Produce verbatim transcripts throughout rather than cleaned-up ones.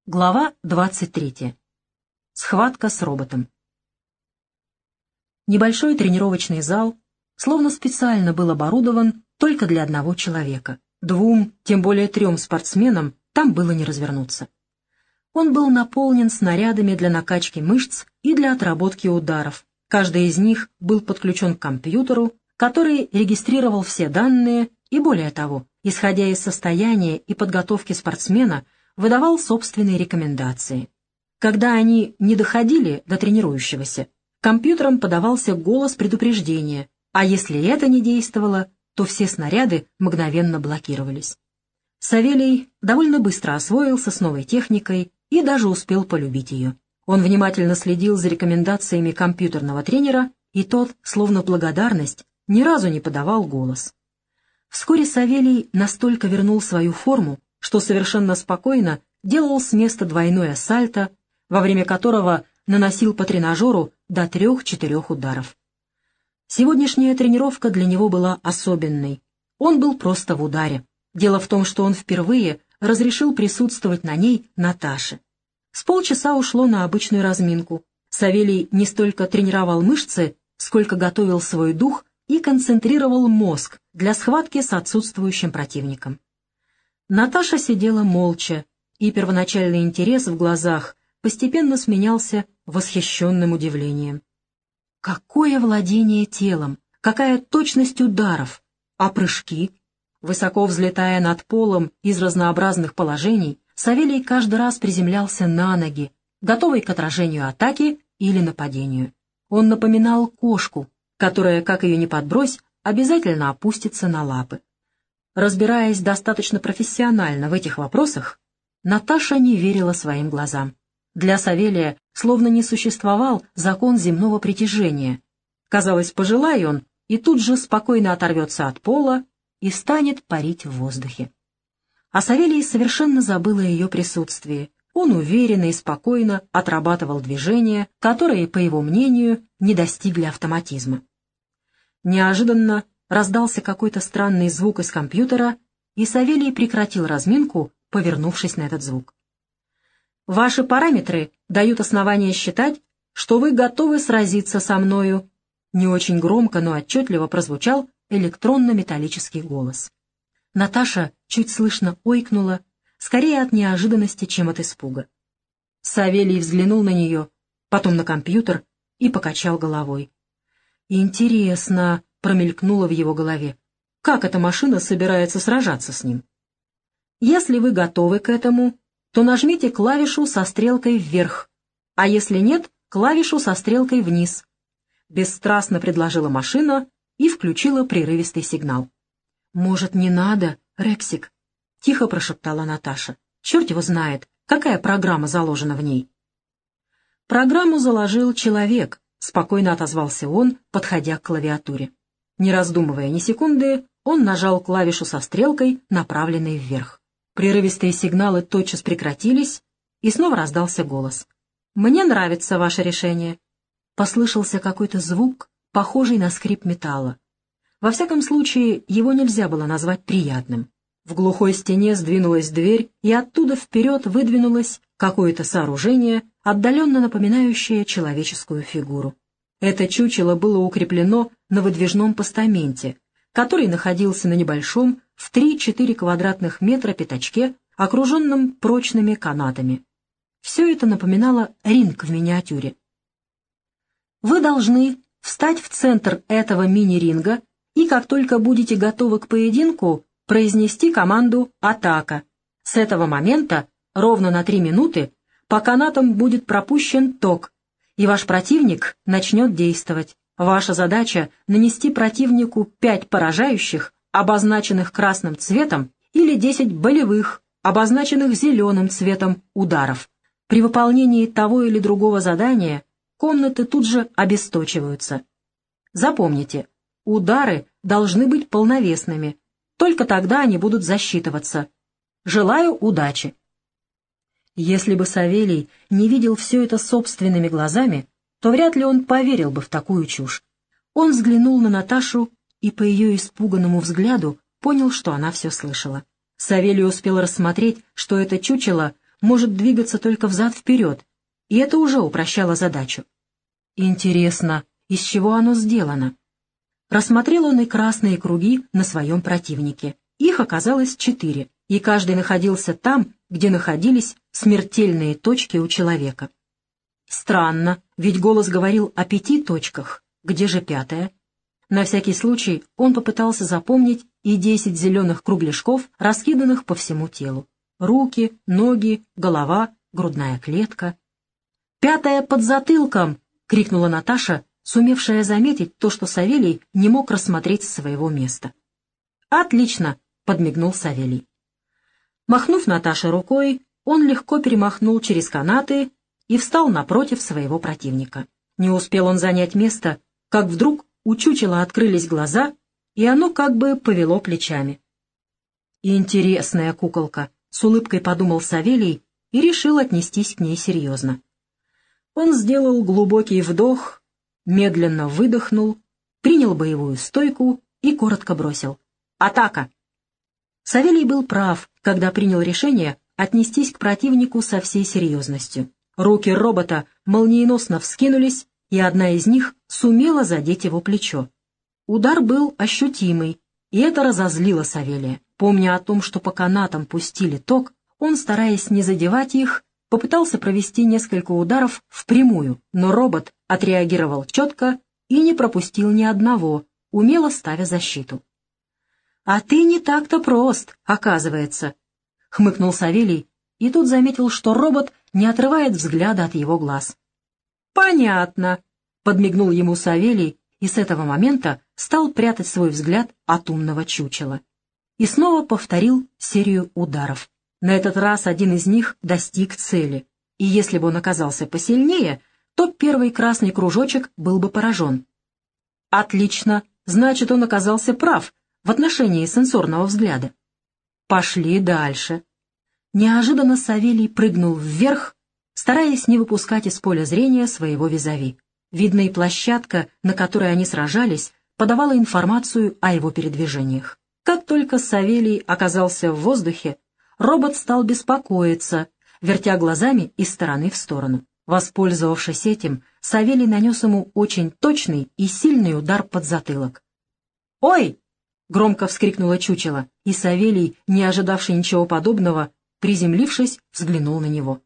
Глава двадцать третья. Схватка с роботом. Небольшой тренировочный зал словно специально был оборудован только для одного человека. Двум, тем более трем спортсменам там было не развернуться. Он был наполнен снарядами для накачки мышц и для отработки ударов. Каждый из них был подключен к компьютеру, который регистрировал все данные и, более того, исходя из состояния и подготовки спортсмена, выдавал собственные рекомендации. Когда они не доходили до тренирующегося, компьютером подавался голос предупреждения, а если это не действовало, то все снаряды мгновенно блокировались. Савелий довольно быстро освоился с новой техникой и даже успел полюбить ее. Он внимательно следил за рекомендациями компьютерного тренера, и тот, словно в благодарность, ни разу не подавал голос. Вскоре Савелий настолько вернул свою форму, что совершенно спокойно делал с места двойное сальто, во время которого наносил по тренажеру до трех-четырех ударов. Сегодняшняя тренировка для него была особенной. Он был просто в ударе. Дело в том, что он впервые разрешил присутствовать на ней Наташе. С полчаса ушло на обычную разминку. Савелий не столько тренировал мышцы, сколько готовил свой дух и концентрировал мозг для схватки с отсутствующим противником. Наташа сидела молча, и первоначальный интерес в глазах постепенно сменялся восхищенным удивлением. Какое владение телом, какая точность ударов, а прыжки? Высоко взлетая над полом из разнообразных положений, Савелий каждый раз приземлялся на ноги, готовый к отражению атаки или нападению. Он напоминал кошку, которая, как ее ни подбрось, обязательно опустится на лапы. Разбираясь достаточно профессионально в этих вопросах, Наташа не верила своим глазам. Для Савелия словно не существовал закон земного притяжения. Казалось, пожелай он, и тут же спокойно оторвется от пола и станет парить в воздухе. А Савелий совершенно забыл о ее присутствии. Он уверенно и спокойно отрабатывал движения, которые, по его мнению, не достигли автоматизма. Неожиданно раздался какой-то странный звук из компьютера, и Савелий прекратил разминку, повернувшись на этот звук. «Ваши параметры дают основание считать, что вы готовы сразиться со мною», не очень громко, но отчетливо прозвучал электронно-металлический голос. Наташа чуть слышно ойкнула, скорее от неожиданности, чем от испуга. Савелий взглянул на нее, потом на компьютер и покачал головой. «Интересно», — промелькнуло в его голове, как эта машина собирается сражаться с ним. Если вы готовы к этому, то нажмите клавишу со стрелкой вверх, а если нет, клавишу со стрелкой вниз. Бесстрастно предложила машина и включила прерывистый сигнал. «Может, не надо, Рексик?» — тихо прошептала Наташа. «Черт его знает, какая программа заложена в ней». «Программу заложил человек», — спокойно отозвался он, подходя к клавиатуре. Не раздумывая ни секунды, он нажал клавишу со стрелкой, направленной вверх. Прерывистые сигналы тотчас прекратились, и снова раздался голос. «Мне нравится ваше решение». Послышался какой-то звук, похожий на скрип металла. Во всяком случае, его нельзя было назвать приятным. В глухой стене сдвинулась дверь, и оттуда вперед выдвинулось какое-то сооружение, отдаленно напоминающее человеческую фигуру. Это чучело было укреплено на выдвижном постаменте, который находился на небольшом в три-четыре квадратных метра пятачке, окруженном прочными канатами. Все это напоминало ринг в миниатюре. Вы должны встать в центр этого мини-ринга и, как только будете готовы к поединку, произнести команду «Атака». С этого момента ровно на три минуты по канатам будет пропущен ток, и ваш противник начнет действовать. Ваша задача — нанести противнику пять поражающих, обозначенных красным цветом, или десять болевых, обозначенных зеленым цветом, ударов. При выполнении того или другого задания комнаты тут же обесточиваются. Запомните, удары должны быть полновесными, только тогда они будут засчитываться. Желаю удачи. Если бы Савелий не видел все это собственными глазами, то вряд ли он поверил бы в такую чушь. Он взглянул на Наташу и по ее испуганному взгляду понял, что она все слышала. Савелий успел рассмотреть, что это чучело может двигаться только взад-вперед, и это уже упрощало задачу. Интересно, из чего оно сделано? Рассмотрел он и красные круги на своем противнике. Их оказалось четыре, и каждый находился там, где находились смертельные точки у человека. Странно, ведь голос говорил о пяти точках. Где же пятая? На всякий случай он попытался запомнить и десять зеленых кругляшков, раскиданных по всему телу. Руки, ноги, голова, грудная клетка. «Пятая под затылком!» — крикнула Наташа, сумевшая заметить то, что Савелий не мог рассмотреть с своего места. «Отлично!» — подмигнул Савелий. Махнув Наташе рукой, он легко перемахнул через канаты и встал напротив своего противника. Не успел он занять место, как вдруг у чучела открылись глаза, и оно как бы повело плечами. «Интересная куколка», — с улыбкой подумал Савелий и решил отнестись к ней серьезно. Он сделал глубокий вдох, медленно выдохнул, принял боевую стойку и коротко бросил: «Атака!». Савелий был прав, когда принял решение отнестись к противнику со всей серьезностью. Руки робота молниеносно вскинулись, и одна из них сумела задеть его плечо. Удар был ощутимый, и это разозлило Савелия. Помня о том, что по канатам пустили ток, он, стараясь не задевать их, попытался провести несколько ударов впрямую, но робот отреагировал четко и не пропустил ни одного, умело ставя защиту. «А ты не так-то прост, оказывается», — хмыкнул Савелий, и тут заметил, что робот не отрывает взгляда от его глаз. «Понятно», — подмигнул ему Савелий, и с этого момента стал прятать свой взгляд от умного чучела. И снова повторил серию ударов. На этот раз один из них достиг цели, и если бы он оказался посильнее, то первый красный кружочек был бы поражен. «Отлично, значит, он оказался прав в отношении сенсорного взгляда. Пошли дальше». Неожиданно Савелий прыгнул вверх, стараясь не выпускать из поля зрения своего визави. Видно, и площадка, на которой они сражались, подавала информацию о его передвижениях. Как только Савелий оказался в воздухе, робот стал беспокоиться, вертя глазами из стороны в сторону. Воспользовавшись этим, Савелий нанес ему очень точный и сильный удар под затылок. «Ой!» — громко вскрикнуло чучело, и Савелий, не ожидавший ничего подобного, приземлившись, взглянул на него.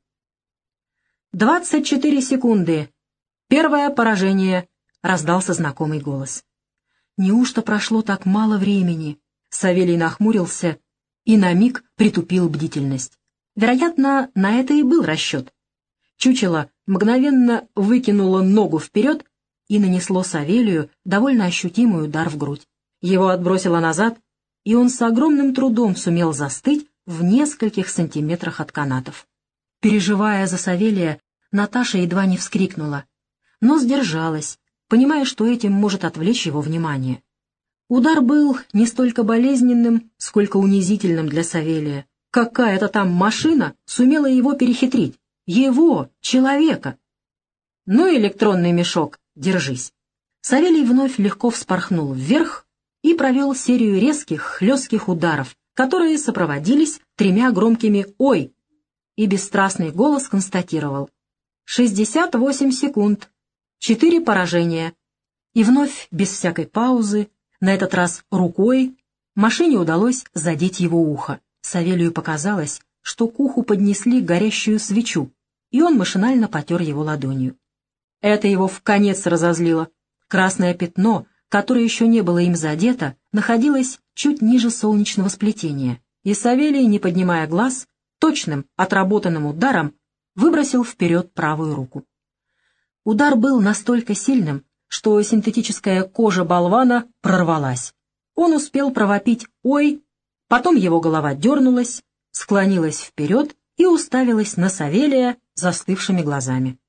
«Двадцать четыре секунды. Первое поражение», — раздался знакомый голос. Неужто прошло так мало времени? Савелий нахмурился и на миг притупил бдительность. Вероятно, на это и был расчет. Чучело мгновенно выкинуло ногу вперед и нанесло Савелию довольно ощутимый удар в грудь. Его отбросило назад, и он с огромным трудом сумел застыть в нескольких сантиметрах от канатов. Переживая за Савелия, Наташа едва не вскрикнула, но сдержалась, понимая, что этим может отвлечь его внимание. Удар был не столько болезненным, сколько унизительным для Савелия. Какая-то там машина сумела его перехитрить. Его, человека. «Ну, электронный мешок, держись». Савелий вновь легко вспорхнул вверх и провел серию резких, хлестких ударов, которые сопроводились тремя громкими «Ой!», и бесстрастный голос констатировал: «шестьдесят восемь секунд, четыре поражения». И вновь, без всякой паузы, на этот раз рукой, машине удалось задеть его ухо. Савелию показалось, что к уху поднесли горящую свечу, и он машинально потер его ладонью. Это его вконец разозлило. Красное пятно, которое еще не было им задето, находилось чуть ниже солнечного сплетения, и Савелий, не поднимая глаз, точным, отработанным ударом выбросил вперед правую руку. Удар был настолько сильным, что синтетическая кожа болвана прорвалась. Он успел провопить «Ой!», потом его голова дернулась, склонилась вперед и уставилась на Савелия застывшими глазами.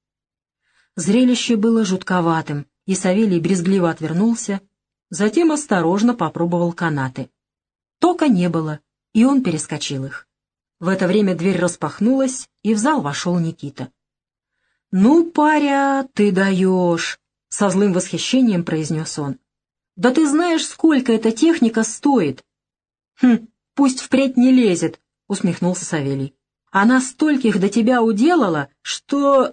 Зрелище было жутковатым, и Савелий брезгливо отвернулся, затем осторожно попробовал канаты. Тока не было, и он перескочил их. В это время дверь распахнулась, и в зал вошел Никита. «Ну, паря, ты даешь!» — со злым восхищением произнес он. «Да ты знаешь, сколько эта техника стоит?» «Хм, пусть впредь не лезет», — усмехнулся Савелий. Она стольких до тебя уделала, что...»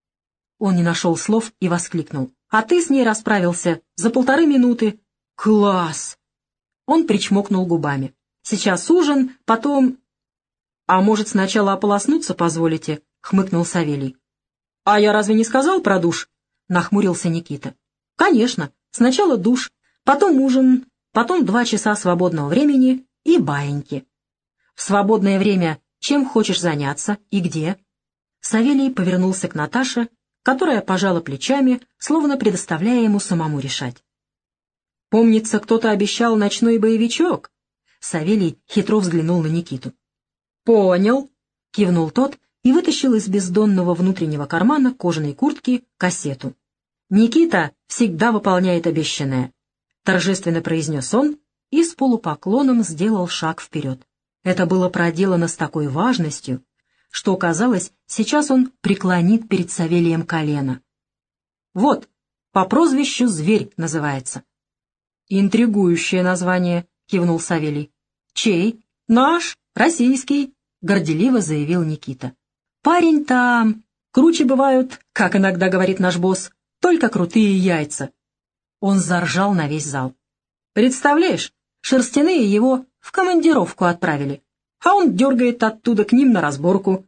Он не нашел слов и воскликнул. «А ты с ней расправился за полторы минуты. Класс!» Он причмокнул губами. «Сейчас ужин, потом...» «А может, сначала ополоснуться позволите?» — хмыкнул Савелий. «А я разве не сказал про душ?» — нахмурился Никита. «Конечно. Сначала душ, потом ужин, потом два часа свободного времени и баиньки. В свободное время чем хочешь заняться и где?» Савелий повернулся к Наташе, которая пожала плечами, словно предоставляя ему самому решать. «Помнится, кто-то обещал ночной боевичок?» Савелий хитро взглянул на Никиту. «Понял», — кивнул тот и вытащил из бездонного внутреннего кармана кожаной куртки кассету. «Никита всегда выполняет обещанное», — торжественно произнес он и с полупоклоном сделал шаг вперед. Это было проделано с такой важностью, что, казалось, сейчас он преклонит перед Савелием колено. «Вот, по прозвищу «Зверь» называется». «Интригующее название», — кивнул Савелий. «Чей?» «Наш, российский», — горделиво заявил Никита. «Парень там. Круче бывают, как иногда говорит наш босс, только крутые яйца». Он заржал на весь зал. «Представляешь, шерстяные его в командировку отправили, а он дергает оттуда к ним на разборку».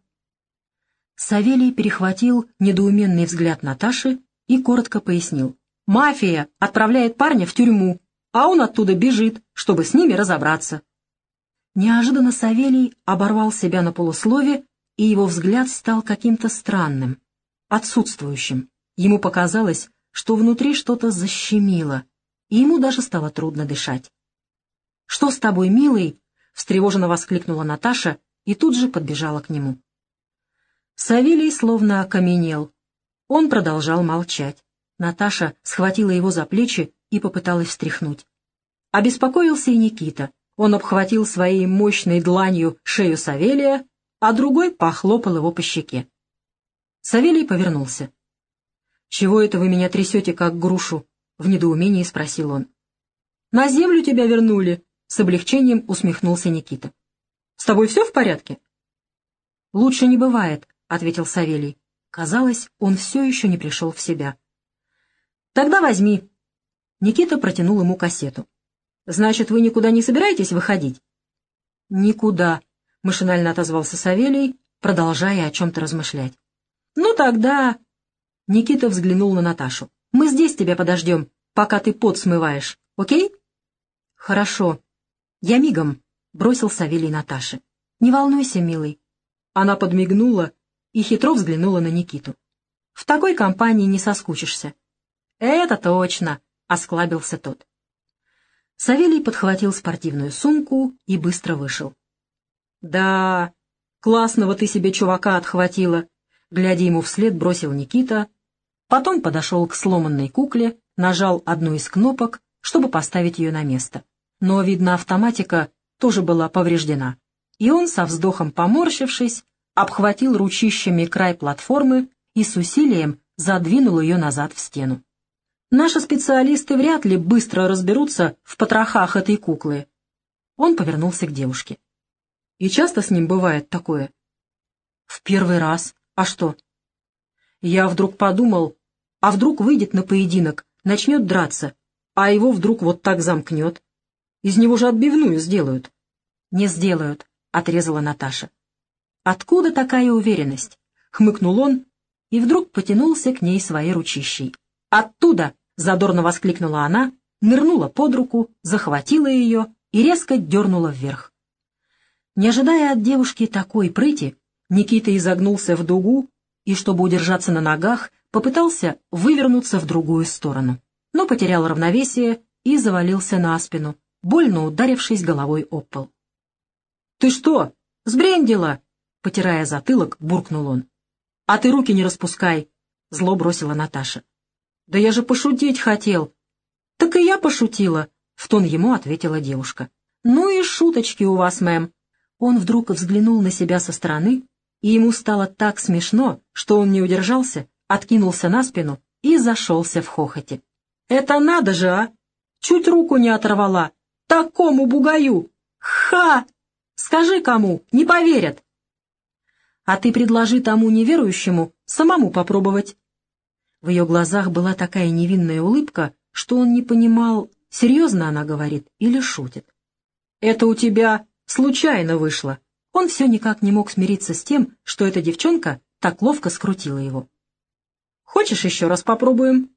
Савелий перехватил недоуменный взгляд Наташи и коротко пояснил. «Мафия отправляет парня в тюрьму, а он оттуда бежит, чтобы с ними разобраться». Неожиданно Савелий оборвал себя на полуслове, и его взгляд стал каким-то странным, отсутствующим. Ему показалось, что внутри что-то защемило, и ему даже стало трудно дышать. «Что с тобой, милый?» — встревоженно воскликнула Наташа и тут же подбежала к нему. Савелий словно окаменел. Он продолжал молчать. Наташа схватила его за плечи и попыталась встряхнуть. Обеспокоился и Никита. Он обхватил своей мощной дланью шею Савелия, а другой похлопал его по щеке. Савелий повернулся. «Чего это вы меня трясете, как грушу?» — в недоумении спросил он. «На землю тебя вернули», — с облегчением усмехнулся Никита. «С тобой все в порядке?» «Лучше не бывает», — ответил Савелий. Казалось, он все еще не пришел в себя. «Тогда возьми». Никита протянул ему кассету. «Значит, вы никуда не собираетесь выходить?» «Никуда», — машинально отозвался Савелий, продолжая о чем-то размышлять. «Ну тогда...» Никита взглянул на Наташу. «Мы здесь тебя подождем, пока ты пот смываешь, окей?» «Хорошо. Я мигом», — бросил Савелий Наташе. «Не волнуйся, милый». Она подмигнула и хитро взглянула на Никиту. «В такой компании не соскучишься». «Это точно», — осклабился тот. Савелий подхватил спортивную сумку и быстро вышел. «Да, классного ты себе чувака отхватила», — глядя ему вслед, бросил Никита, потом подошел к сломанной кукле, нажал одну из кнопок, чтобы поставить ее на место. Но, видно, автоматика тоже была повреждена, и он, со вздохом поморщившись, обхватил ручищами край платформы и с усилием задвинул ее назад в стену. «Наши специалисты вряд ли быстро разберутся в потрохах этой куклы». Он повернулся к девушке. «И часто с ним бывает такое?» «В первый раз. А что?» «Я вдруг подумал, а вдруг выйдет на поединок, начнет драться, а его вдруг вот так замкнет. Из него же отбивную сделают». «Не сделают», — отрезала Наташа. «Откуда такая уверенность?» — хмыкнул он и вдруг потянулся к ней своей ручищей. «Оттуда!» — задорно воскликнула она, нырнула под руку, захватила ее и резко дернула вверх. Не ожидая от девушки такой прыти, Никита изогнулся в дугу и, чтобы удержаться на ногах, попытался вывернуться в другую сторону, но потерял равновесие и завалился на спину, больно ударившись головой об пол. «Ты что, сбрендила?» — потирая затылок, буркнул он. «А ты руки не распускай», — зло бросила Наташа. «Да я же пошутить хотел». «Так и я пошутила», — в тон ему ответила девушка. «Ну и шуточки у вас, мэм». Он вдруг взглянул на себя со стороны, и ему стало так смешно, что он не удержался, откинулся на спину и зашелся в хохоте. «Это надо же, а! Чуть руку не оторвала! Такому бугаю! Ха! Скажи кому, не поверят!» а ты предложи тому неверующему самому попробовать». В ее глазах была такая невинная улыбка, что он не понимал, серьезно она говорит или шутит. «Это у тебя случайно вышло». Он все никак не мог смириться с тем, что эта девчонка так ловко скрутила его. «Хочешь, еще раз попробуем?»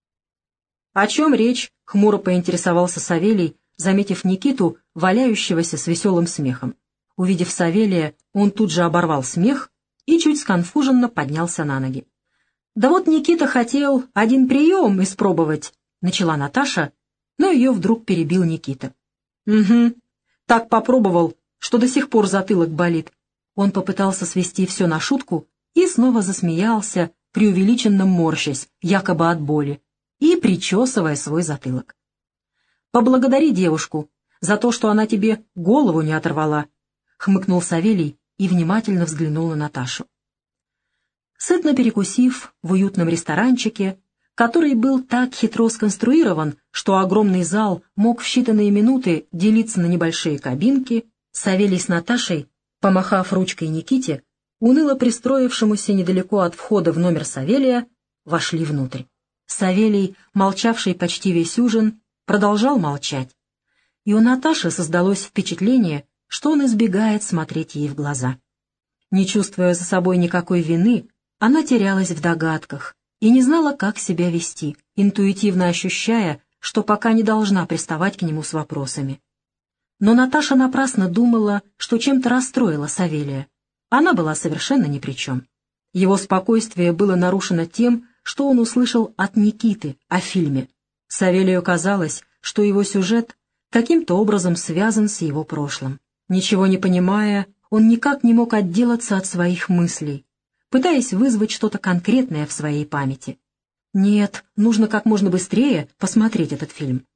«О чем речь?» — хмуро поинтересовался Савелий, заметив Никиту, валяющегося с веселым смехом. Увидев Савелия, он тут же оборвал смех и чуть сконфуженно поднялся на ноги. «Да вот Никита хотел один прием испробовать», — начала Наташа, но ее вдруг перебил Никита. «Угу, так попробовал, что до сих пор затылок болит». Он попытался свести все на шутку и снова засмеялся, преувеличенно морщась, якобы от боли, и причесывая свой затылок. «Поблагодари девушку за то, что она тебе голову не оторвала», — хмыкнул Савелий и внимательно взглянул на Наташу. Сытно перекусив в уютном ресторанчике, который был так хитро сконструирован, что огромный зал мог в считанные минуты делиться на небольшие кабинки, Савелий с Наташей, помахав ручкой Никите, уныло пристроившемуся недалеко от входа в номер Савелия, вошли внутрь. Савелий, молчавший почти весь ужин, продолжал молчать, и у Наташи создалось впечатление, что он избегает смотреть ей в глаза. Не чувствуя за собой никакой вины, она терялась в догадках и не знала, как себя вести, интуитивно ощущая, что пока не должна приставать к нему с вопросами. Но Наташа напрасно думала, что чем-то расстроила Савелия. Она была совершенно ни при чем. Его спокойствие было нарушено тем, что он услышал от Никиты о фильме. Савелию казалось, что его сюжет каким-то образом связан с его прошлым. Ничего не понимая, он никак не мог отделаться от своих мыслей, пытаясь вызвать что-то конкретное в своей памяти. Нет, нужно как можно быстрее посмотреть этот фильм.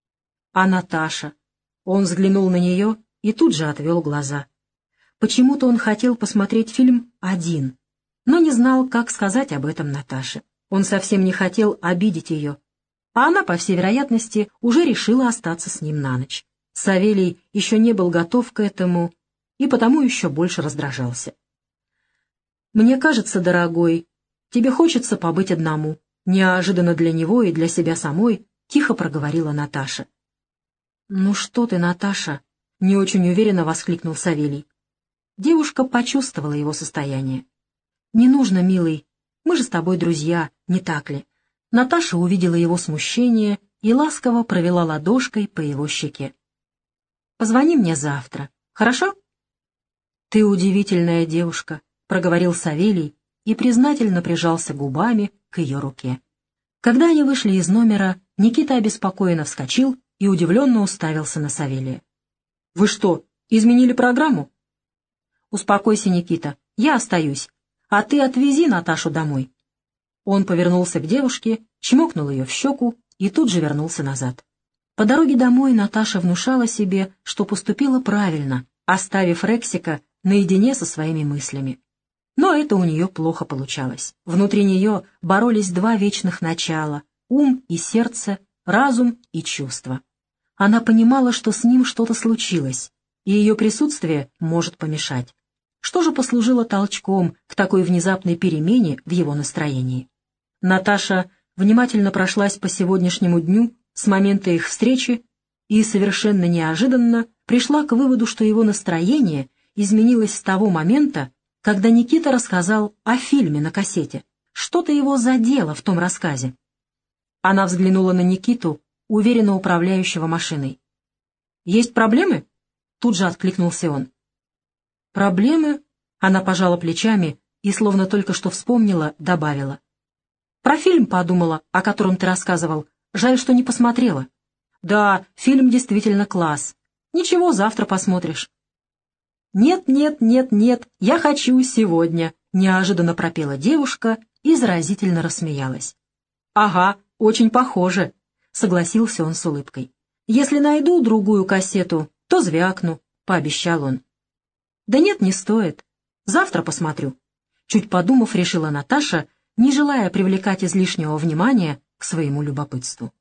А Наташа? Он взглянул на нее и тут же отвел глаза. Почему-то он хотел посмотреть фильм один, но не знал, как сказать об этом Наташе. Он совсем не хотел обидеть ее, а она, по всей вероятности, уже решила остаться с ним на ночь. Савелий еще не был готов к этому и потому еще больше раздражался. «Мне кажется, дорогой, тебе хочется побыть одному», — неожиданно для него и для себя самой тихо проговорила Наташа. «Ну что ты, Наташа?» — не очень уверенно воскликнул Савелий. Девушка почувствовала его состояние. «Не нужно, милый, мы же с тобой друзья, не так ли?» Наташа увидела его смущение и ласково провела ладошкой по его щеке. «Позвони мне завтра, хорошо?» «Ты удивительная девушка», — проговорил Савелий и признательно прижался губами к ее руке. Когда они вышли из номера, Никита обеспокоенно вскочил и удивленно уставился на Савелия. «Вы что, изменили программу?» «Успокойся, Никита, я остаюсь, а ты отвези Наташу домой». Он повернулся к девушке, чмокнул ее в щеку и тут же вернулся назад. По дороге домой Наташа внушала себе, что поступила правильно, оставив Рексика наедине со своими мыслями. Но это у нее плохо получалось. Внутри нее боролись два вечных начала — ум и сердце, разум и чувства. Она понимала, что с ним что-то случилось, и ее присутствие может помешать. Что же послужило толчком к такой внезапной перемене в его настроении? Наташа внимательно прошлась по сегодняшнему дню с момента их встречи и совершенно неожиданно пришла к выводу, что его настроение изменилось с того момента, когда Никита рассказал о фильме на кассете. Что-то его задело в том рассказе. Она взглянула на Никиту, уверенно управляющего машиной. «Есть проблемы?» — тут же откликнулся он. «Проблемы?» — она пожала плечами и, словно только что вспомнила, добавила. «Про фильм подумала, о котором ты рассказывал. Жаль, что не посмотрела». «Да, фильм действительно класс. Ничего, завтра посмотришь». «Нет, нет, нет, нет, я хочу сегодня», — неожиданно пропела девушка и заразительно рассмеялась. «Ага, очень похоже», — согласился он с улыбкой. «Если найду другую кассету, то звякну», — пообещал он. «Да нет, не стоит. Завтра посмотрю», — чуть подумав, решила Наташа, не желая привлекать излишнего внимания к своему любопытству.